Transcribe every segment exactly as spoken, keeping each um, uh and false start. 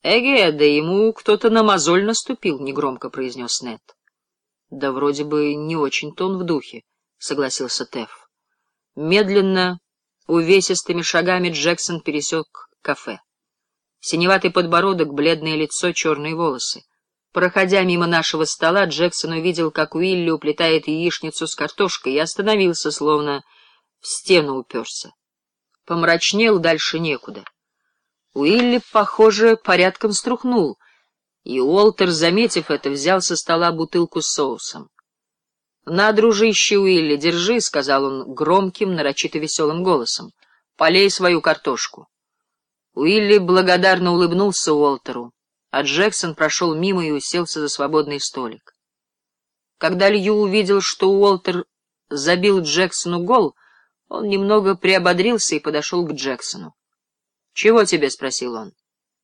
Эге, да ему кто-то на мозоль наступил, — негромко произнес Нед. — Да вроде бы не очень-то он в духе, — согласился Теф. Медленно, увесистыми шагами Джексон пересек кафе. Синеватый подбородок, бледное лицо, черные волосы. Проходя мимо нашего стола, Джексон увидел, как Уилли уплетает яичницу с картошкой, и остановился, словно в стену уперся. Помрачнел, дальше некуда. Уилли, похоже, порядком струхнул, и Уолтер, заметив это, взял со стола бутылку с соусом. — На, дружище Уилли, держи, — сказал он громким, нарочито веселым голосом. — Полей свою картошку. Уилли благодарно улыбнулся Уолтеру, а Джексон прошел мимо и уселся за свободный столик. Когда Лью увидел, что Уолтер забил Джексону гол, он немного приободрился и подошел к Джексону. — Чего тебе? — спросил он.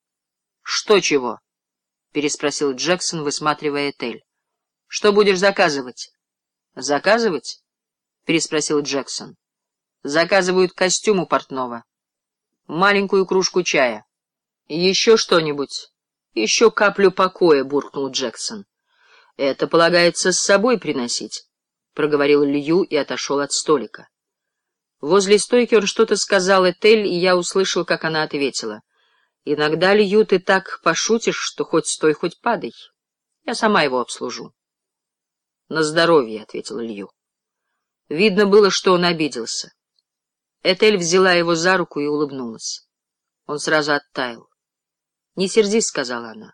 — Что чего? — переспросил Джексон, высматривая Этель. — Что будешь заказывать? — Заказывать? — переспросил Джексон. — Заказывают костюм у портного. Маленькую кружку чая. — Еще что-нибудь? — Еще каплю покоя, — буркнул Джексон. — Это полагается с собой приносить, — проговорил Лью и отошел от столика. Возле стойки он что-то сказал Этель, и я услышал, как она ответила. — Иногда, Лью, ты так пошутишь, что хоть стой, хоть падай. Я сама его обслужу. — На здоровье, — ответил Лью. Видно было, что он обиделся. Этель взяла его за руку и улыбнулась. Он сразу оттаял. — Не сердись, — сказала она.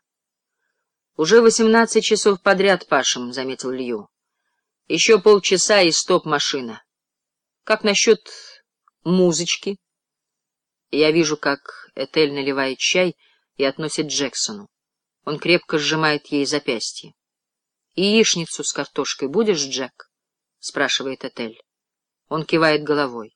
— Уже восемнадцать часов подряд пашем, — заметил Лью. — Еще полчаса и стоп-машина. Как насчет музычки? Я вижу, как Этель наливает чай и относит Джексону. Он крепко сжимает ей запястье. — Яичницу с картошкой будешь, Джек? — спрашивает Этель. Он кивает головой.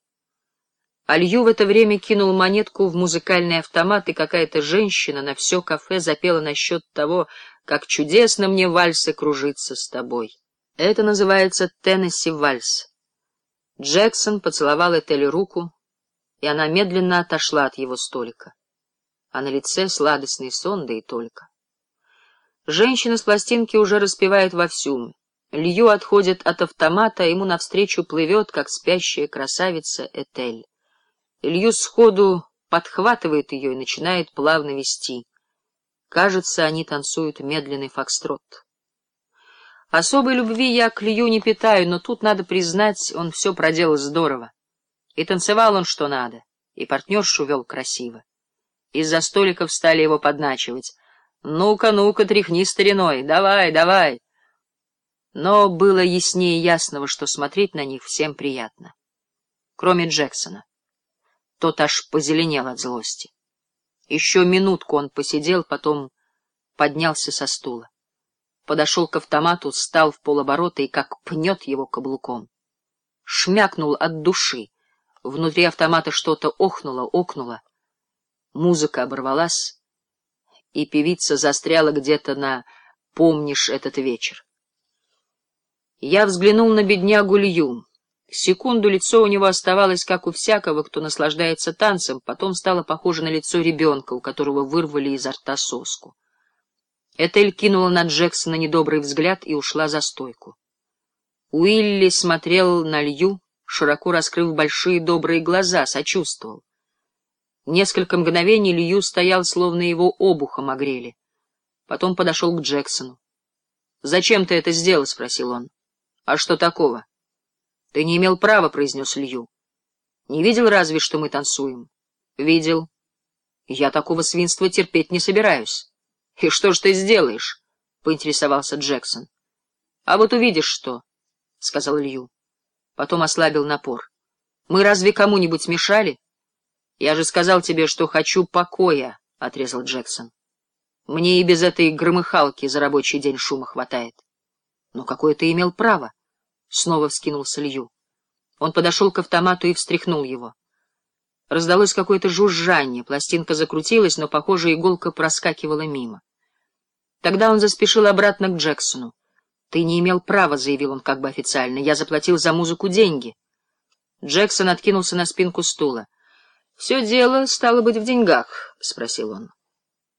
А Лью в это время кинул монетку в музыкальный автомат, и какая-то женщина на все кафе запела насчет того, как чудесно мне вальсы кружиться с тобой. Это называется Теннесси-вальс. Джексон поцеловал Этель руку, и она медленно отошла от его столика. А на лице сладостный сон, да и только. Женщина с пластинки уже распевает вовсю. Лью отходит от автомата, а ему навстречу плывет, как спящая красавица, Этель. Лью сходу подхватывает ее и начинает плавно вести. Кажется, они танцуют медленный фокстрот. Особой любви я к Лью не питаю, но тут, надо признать, он все проделал здорово. И танцевал он что надо, и партнершу вел красиво. Из-за столиков стали его подначивать. «Ну-ка, ну-ка, тряхни стариной, давай, давай!» Но было яснее ясного, что смотреть на них всем приятно. Кроме Джексона. Тот аж позеленел от злости. Еще минутку он посидел, потом поднялся со стула. Подошел к автомату, встал в полоборота и как пнет его каблуком. Шмякнул от души. Внутри автомата что-то охнуло, окнуло. Музыка оборвалась, и певица застряла где-то на «Помнишь этот вечер». Я взглянул на беднягу Лью. Секунду лицо у него оставалось, как у всякого, кто наслаждается танцем, потом стало похоже на лицо ребенка, у которого вырвали изо рта соску. Этель кинула на Джексона недобрый взгляд и ушла за стойку. Уилли смотрел на Лью, широко раскрыв большие добрые глаза, сочувствовал. Несколько мгновений Лью стоял, словно его обухом огрели. Потом подошел к Джексону. — Зачем ты это сделал? — спросил он. — А что такого? — Ты не имел права, — произнес Лью. — Не видел разве, что мы танцуем? — Видел. — Я такого свинства терпеть не собираюсь. — И что ж ты сделаешь? — поинтересовался Джексон. — А вот увидишь, что, — сказал Лью. Потом ослабил напор. — Мы разве кому-нибудь мешали? — Я же сказал тебе, что хочу покоя, — отрезал Джексон. — Мне и без этой громыхалки за рабочий день шума хватает. — Но какое ты имел право? — снова вскинулся Лью. Он подошел к автомату и встряхнул его. Раздалось какое-то жужжание, пластинка закрутилась, но, похоже, иголка проскакивала мимо. Тогда он заспешил обратно к Джексону. — Ты не имел права, — заявил он как бы официально. — Я заплатил за музыку деньги. Джексон откинулся на спинку стула. — Все дело, стало быть, в деньгах? — спросил он.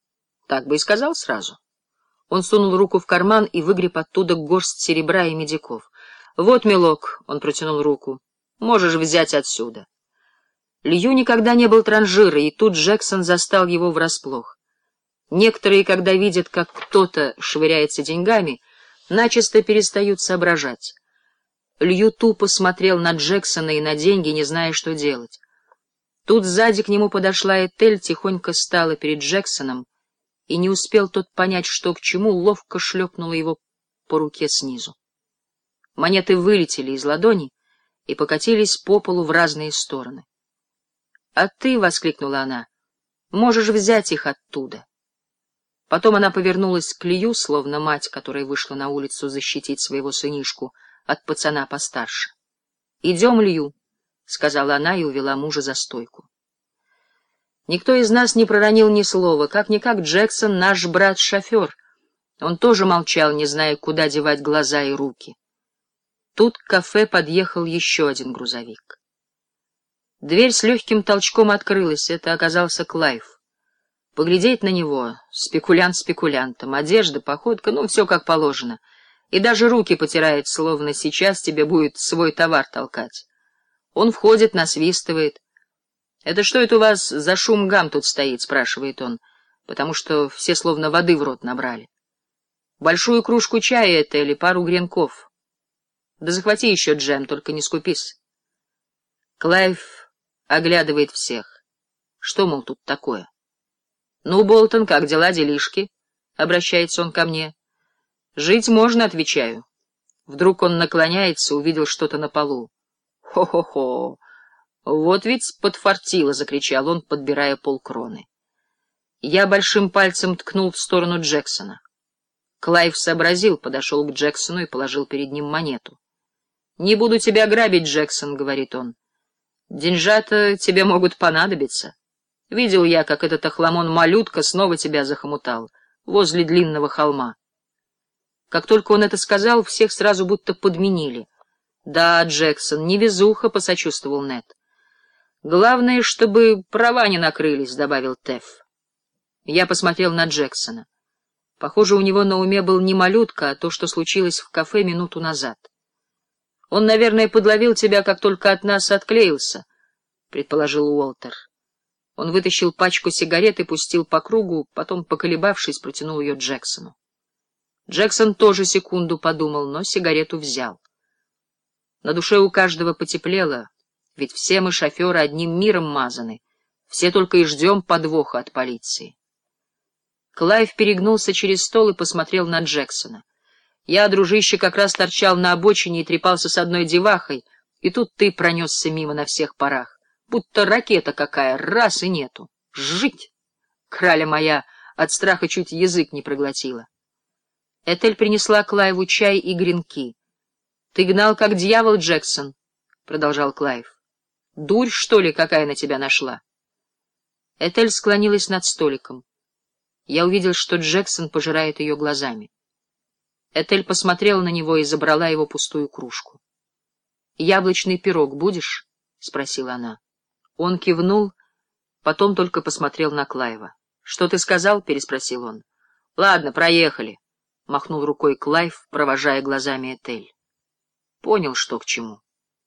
Так бы и сказал сразу. Он сунул руку в карман и выгреб оттуда горсть серебра и медиков. «Вот, милок», — он протянул руку, — «можешь взять отсюда». Лью никогда не был транжирой, и тут Джексон застал его врасплох. Некоторые, когда видят, как кто-то швыряется деньгами, начисто перестают соображать. Лью тупо смотрел на Джексона и на деньги, не зная, что делать. Тут сзади к нему подошла Этель, тихонько стала перед Джексоном, и не успел тот понять, что к чему, ловко шлепнула его по руке снизу. Монеты вылетели из ладони и покатились по полу в разные стороны. — А ты, — воскликнула она, — можешь взять их оттуда. Потом она повернулась к Лью, словно мать, которая вышла на улицу защитить своего сынишку от пацана постарше. — Идем, Лью, — сказала она и увела мужа за стойку. Никто из нас не проронил ни слова. Как-никак Джексон — наш брат-шофер. Он тоже молчал, не зная, куда девать глаза и руки. Тут к кафе подъехал еще один грузовик. Дверь с легким толчком открылась. Это оказался Клайв. Поглядеть на него — спекулянт спекулянтом, одежда, походка, ну, все как положено. И даже руки потирает, словно сейчас тебе будет свой товар толкать. Он входит, насвистывает. — Это что это у вас за шум гам тут стоит? — спрашивает он, потому что все словно воды в рот набрали. — Большую кружку чая это или пару гренков. Да захвати еще джем, только не скупись. Клайв оглядывает всех. Что, мол, тут такое? — Ну, Болтон, как дела, делишки? — обращается он ко мне. — Жить можно, — отвечаю. Вдруг он наклоняется, увидел что-то на полу. — Хо-хо-хо! Вот ведь подфартило, — закричал он, подбирая полкроны. Я большим пальцем ткнул в сторону Джексона. Клайв сообразил, подошел к Джексону и положил перед ним монету. — Не буду тебя грабить, Джексон, — говорит он. — Деньжата тебе могут понадобиться. Видел я, как этот охламон-малютка снова тебя захомутал возле длинного холма. Как только он это сказал, всех сразу будто подменили. — Да, Джексон, невезуха, — посочувствовал Нед. — Главное, чтобы права не накрылись, — добавил Теф. Я посмотрел на Джексона. Похоже, у него на уме был не малютка, а то, что случилось в кафе минуту назад. — Он, наверное, подловил тебя, как только от нас отклеился, — предположил Уолтер. Он вытащил пачку сигарет и пустил по кругу, потом, поколебавшись, протянул ее Джексону. Джексон тоже секунду подумал, но сигарету взял. На душе у каждого потеплело, ведь все мы, шоферы, одним миром мазаны, все только и ждем подвоха от полиции. Клайв перегнулся через стол и посмотрел на Джексона. Я, дружище, как раз торчал на обочине и трепался с одной девахой, и тут ты пронесся мимо на всех парах. Будто ракета какая, раз и нету. Жить! Краля моя от страха чуть язык не проглотила. Этель принесла Клайву чай и гренки. — Ты гнал, как дьявол, Джексон, — продолжал Клайв. — Дурь, что ли, какая на тебя нашла? Этель склонилась над столиком. Я увидел, что Джексон пожирает ее глазами. Этель посмотрела на него и забрала его пустую кружку. — Яблочный пирог будешь? — спросила она. Он кивнул, потом только посмотрел на Клайва. — Что ты сказал? — переспросил он. — Ладно, проехали, — махнул рукой Клайв, провожая глазами Этель. Понял, что к чему.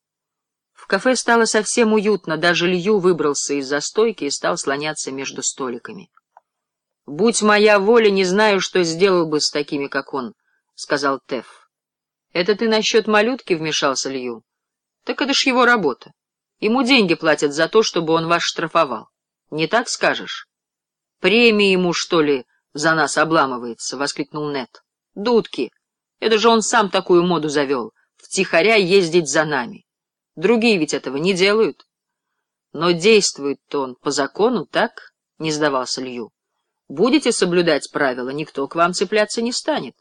В кафе стало совсем уютно, даже Лью выбрался из-за стойки и стал слоняться между столиками. — Будь моя воля, не знаю, что сделал бы с такими, как он, — сказал Теф. — Это ты насчет малютки, — вмешался Лью. — Так это ж его работа. Ему деньги платят за то, чтобы он вас штрафовал. Не так скажешь? — Премии ему, что ли, за нас обламывается, — воскликнул Нед. — Дудки! Это же он сам такую моду завел, втихаря ездить за нами. Другие ведь этого не делают. Но действует-то он по закону, так? — не сдавался Лью. Будете соблюдать правила, никто к вам цепляться не станет.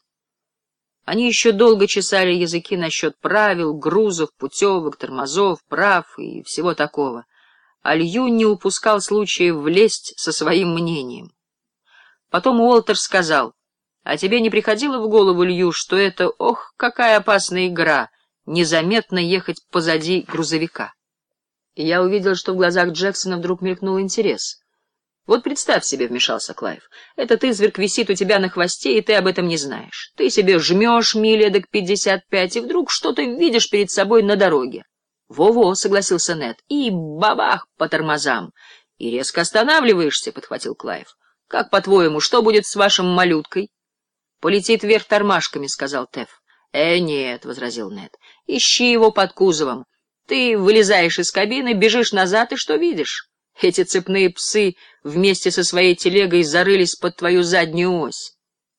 Они еще долго чесали языки насчет правил, грузов, путевок, тормозов, прав и всего такого. А Лью не упускал случая влезть со своим мнением. Потом Уолтер сказал: «А тебе не приходило в голову, Лью, что это, ох, какая опасная игра, незаметно ехать позади грузовика?» И я увидел, что в глазах Джексона вдруг мелькнул интерес. Вот представь себе, — вмешался Клайв, — этот изверг висит у тебя на хвосте, и ты об этом не знаешь. Ты себе жмешь мили эдак пятьдесят пять, и вдруг что-то видишь перед собой на дороге. Во-во, — согласился Нед, — и бабах по тормозам. И резко останавливаешься, — подхватил Клайв. Как, по-твоему, что будет с вашим малюткой? Полетит вверх тормашками, — сказал Теф. Э, нет, — возразил Нед, — ищи его под кузовом. Ты вылезаешь из кабины, бежишь назад, и что видишь? Эти цепные псы вместе со своей телегой зарылись под твою заднюю ось.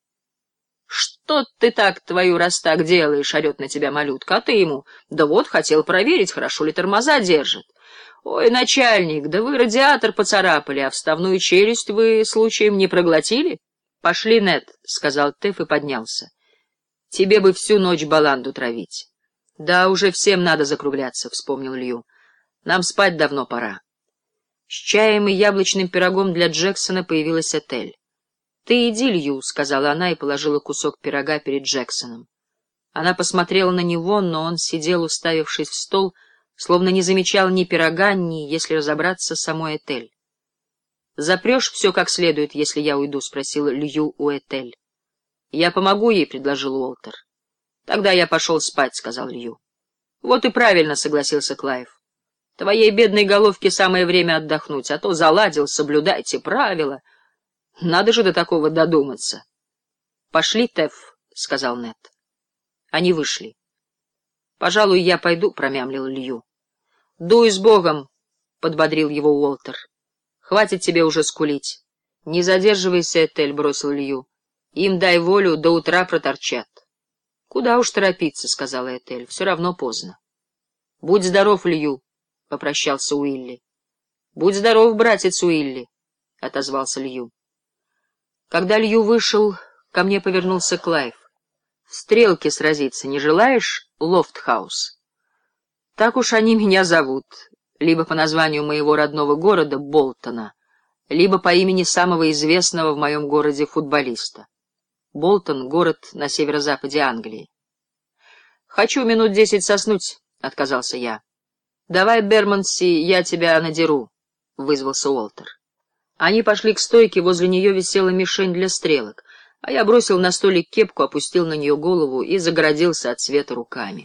«Что ты так твою раз так делаешь?» — орет на тебя малютка. А ты ему: «Да вот, хотел проверить, хорошо ли тормоза держит». «Ой, начальник, да вы радиатор поцарапали, а вставную челюсть вы случаем не проглотили?» «Пошли, Нед», — сказал Теф и поднялся. «Тебе бы всю ночь баланду травить». «Да, уже всем надо закругляться», — вспомнил Лью. «Нам спать давно пора». С чаем и яблочным пирогом для Джексона появилась Этель. «Ты иди, Лью», — сказала она и положила кусок пирога перед Джексоном. Она посмотрела на него, но он сидел, уставившись в стол, словно не замечал ни пирога, ни, если разобраться, самой Этель. «Запрешь все как следует, если я уйду?» — спросил Лью у Этель. «Я помогу ей», — предложил Уолтер. «Тогда я пошел спать», — сказал Лью. «Вот и правильно», — согласился Клайв. «Твоей бедной головке самое время отдохнуть, а то заладил, соблюдайте правила. Надо же до такого додуматься». «Пошли, Теф», — сказал Нед. Они вышли. «Пожалуй, я пойду», — промямлил Лью. «Дуй с Богом», — подбодрил его Уолтер. «Хватит тебе уже скулить». «Не задерживайся, Этель», — бросил Лью. «Им дай волю, до утра проторчат». «Куда уж торопиться», — сказала Этель, — «все равно поздно». «Будь здоров, Лью», — попрощался Уилли. «Будь здоров, братец Уилли», — отозвался Лью. Когда Лью вышел, ко мне повернулся Клайв. «В стрелке сразиться не желаешь, Лофтхаус?» «Так уж они меня зовут, либо по названию моего родного города, Болтона, либо по имени самого известного в моем городе футболиста. Болтон — город на северо-западе Англии». «Хочу минут десять соснуть», — отказался я. «Давай, Бермонси, я тебя надеру», — вызвался Уолтер. Они пошли к стойке, возле нее висела мишень для стрелок, а я бросил на столик кепку, опустил на нее голову и загородился от света руками.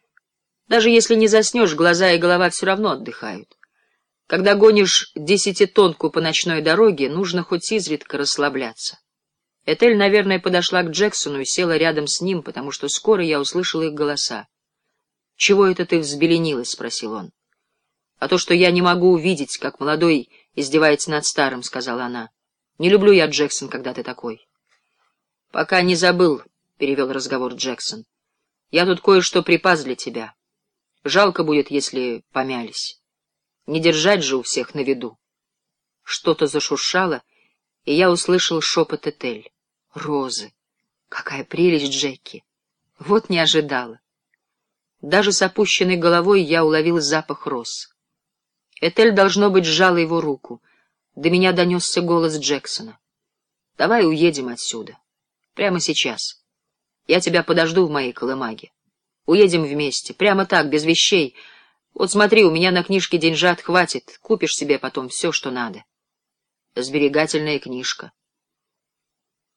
Даже если не заснешь, глаза и голова все равно отдыхают. Когда гонишь десятитонку по ночной дороге, нужно хоть изредка расслабляться. Этель, наверное, подошла к Джексону и села рядом с ним, потому что скоро я услышал их голоса. «Чего это ты взбеленилась?» — спросил он. «А то, что я не могу увидеть, как молодой издевается над старым», — сказала она. «Не люблю я, Джексон, когда ты такой». «Пока не забыл», — перевел разговор Джексон. «Я тут кое-что припас для тебя. Жалко будет, если помялись. Не держать же у всех на виду». Что-то зашуршало, и я услышал шепот Этель. «Розы! Какая прелесть, Джеки! Вот не ожидала». Даже с опущенной головой я уловил запах роз. Этель, должно быть, сжала его руку. До меня донесся голос Джексона. «Давай уедем отсюда. Прямо сейчас. Я тебя подожду в моей колымаге. Уедем вместе, прямо так, без вещей. Вот смотри, у меня на книжке деньжат хватит, купишь себе потом все, что надо». «Сберегательная книжка»,